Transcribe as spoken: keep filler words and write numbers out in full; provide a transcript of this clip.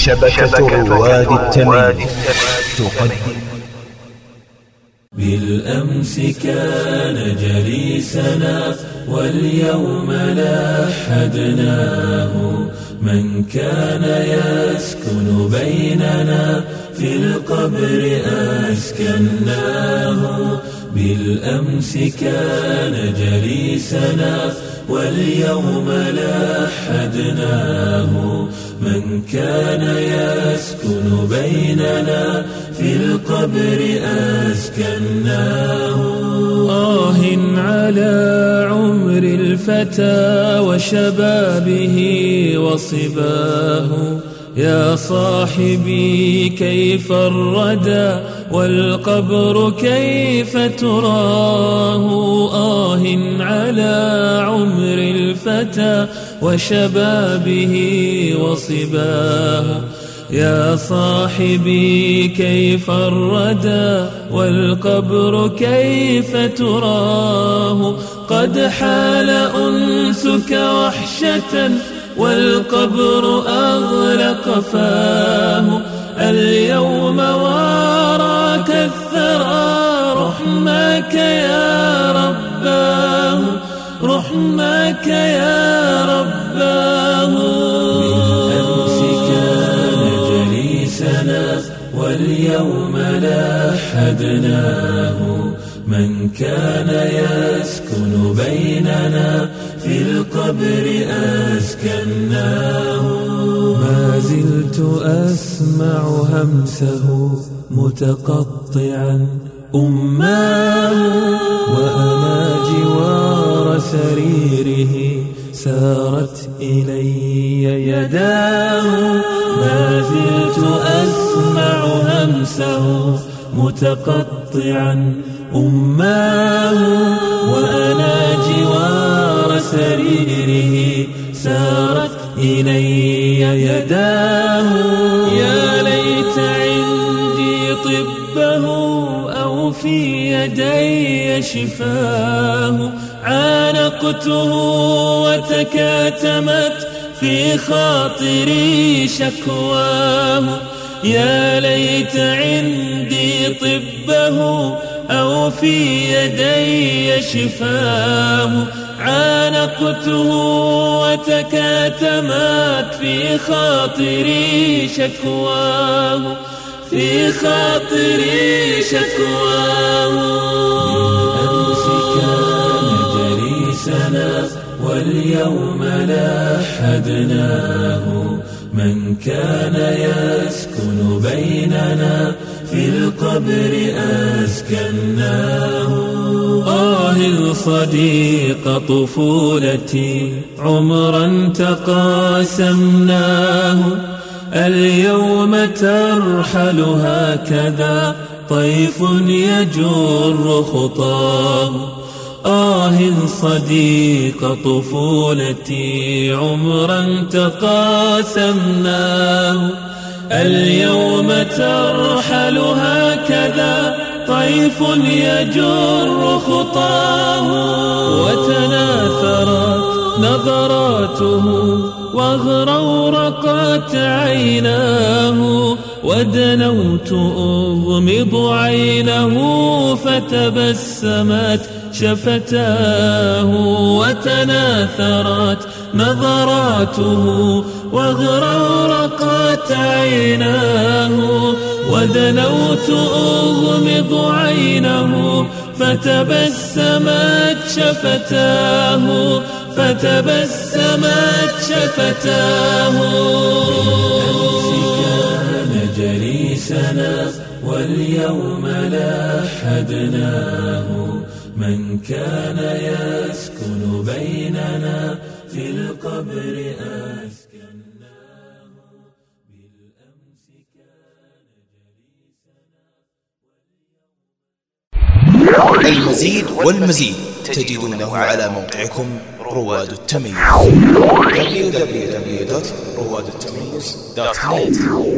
شبكة رواد التمييز تقدم. بالأمس كان جليسنا واليوم لحدناه، من كان يسكن بيننا في القبر أسكناه. بالأمس كان جليسنا واليوم لحدناه، من كان يسكن بيننا في القبر أسكناه. آه على عمر الفتى وشبابه وصباه، يا صاحبي كيف الردى والقبر كيف تراه. آه على عمر الفتى وشبابه وصباه، يا صاحبي كيف الردى والقبر كيف تراه. قد حال أنسك وحشة والقبر أغلق فاه، اليوم وراك الثرى رحمك يا رباه، رحمك يا رباه. بالأمس كان جليسنا واليوم لحدناه، من كان يسكن بيننا في القبر أسكناه. ما زلت أسمع همسه متقطعا أماه، وأنا جوار سريره سارت إلي يداه. ما زلت أسمع همسه متقطعا أماه، وأنا جوار سريره سارت إلي يداه. يا ليت عندي طبه أو في يدي شفاه، عانقته وتكاتمت في خاطري شكواه. يا ليت عندي طبه أو في يدي شفاه، عانقته وتكاتمت في خاطري شكواه، في خاطري شكواه. بالأمس كان جليسنا واليوم لحدناه، من كان يسكن بيننا في القبر أسكناه. آه صديق طفولتي عمرا تقاسمناه، اليوم ترحل هكذا طيف يجر خطاه. آه صديق طفولتي عمرا تقاسمناه، اليوم ترحل هكذا طيف يجر خطاه. وتناثرت نظراته واغرورقت عيناه، ودنوت أغمض عينه فتبسمت شفتاه. وتناثرت نظراته واغرورقت عيناه، ودنوت أغمض عينه فتبسمت شفتاه، فتبسمت شفتاه. بالأمس كان جليسنا واليوم لحدناه، من كان يسكن بيننا في القبر أسكناه. بالأمس كان جليسنا. المزيد والمزيد تجدونه على موقعكم رواد التميز دبليو دبليو دبليو دوت رواد التميز دوت نت.